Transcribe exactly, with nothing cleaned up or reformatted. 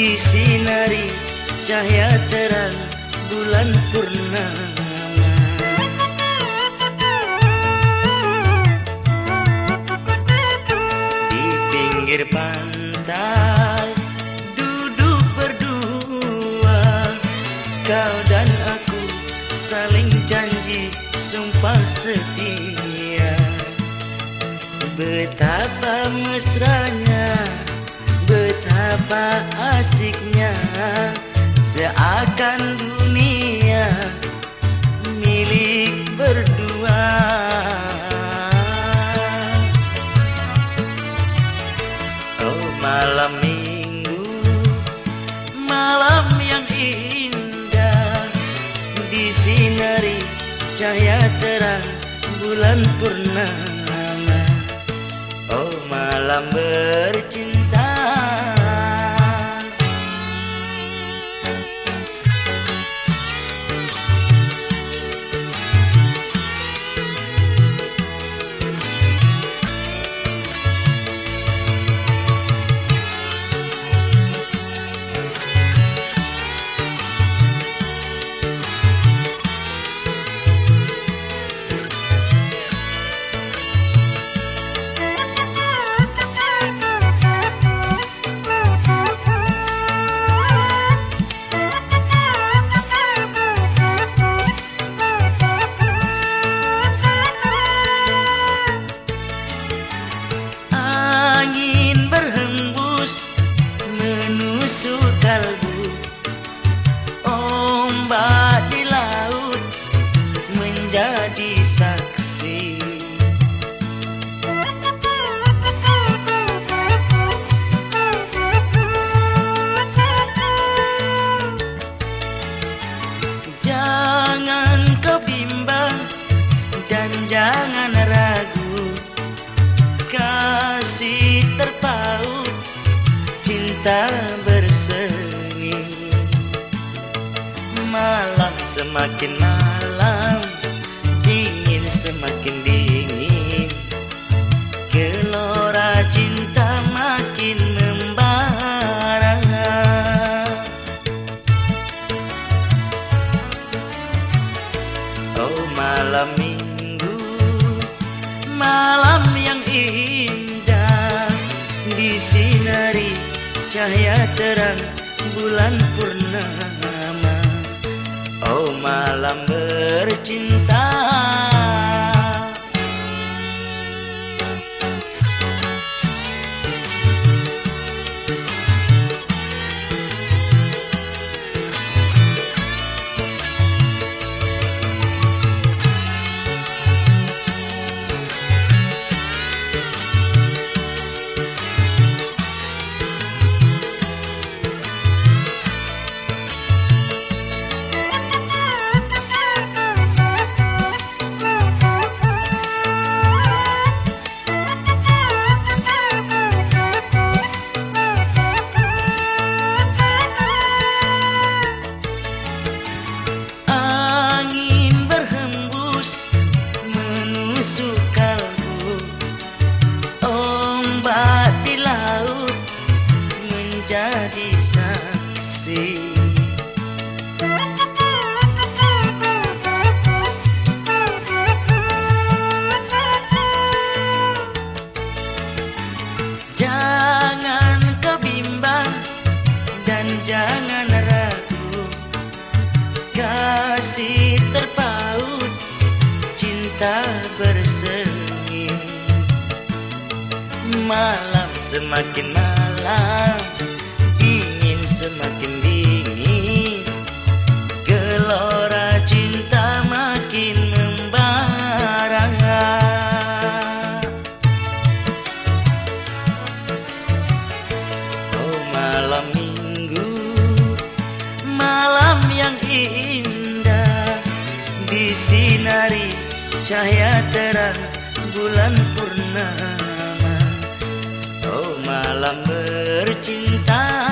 disinari cahaya terang bulan purnama. Di pinggir pantai duduk berdua, kau dan aku saling janji sumpah setia. Betapa mesranya, betapa asiknya, seakan dunia milik berdua. Oh malam minggu, malam yang indah, disinari cahaya terang bulan purnama. Oh malam bercinta, menusuk kalbu, ombak di laut menjadi saksi. Jangan kau bimbang dan jangan ragu, kasih terpaut, cinta bersemi. Malam semakin malam, dingin semakin dingin, gelora cinta makin membara. Oh malam minggu, malam yang indah, disinari cahaya terang bulan purnama. Oh malam bercinta, menusuk kalbu, ombak di laut menjadi saksi. Jangan kau bimbang dan jangan ragu, kasih terpaut, cinta bersemi. Malam semakin malam, dingin semakin dingin, gelora cinta makin membara. Oh malam minggu, malam yang indah, disinari cahaya terang bulan purnama. Oh malam bercinta.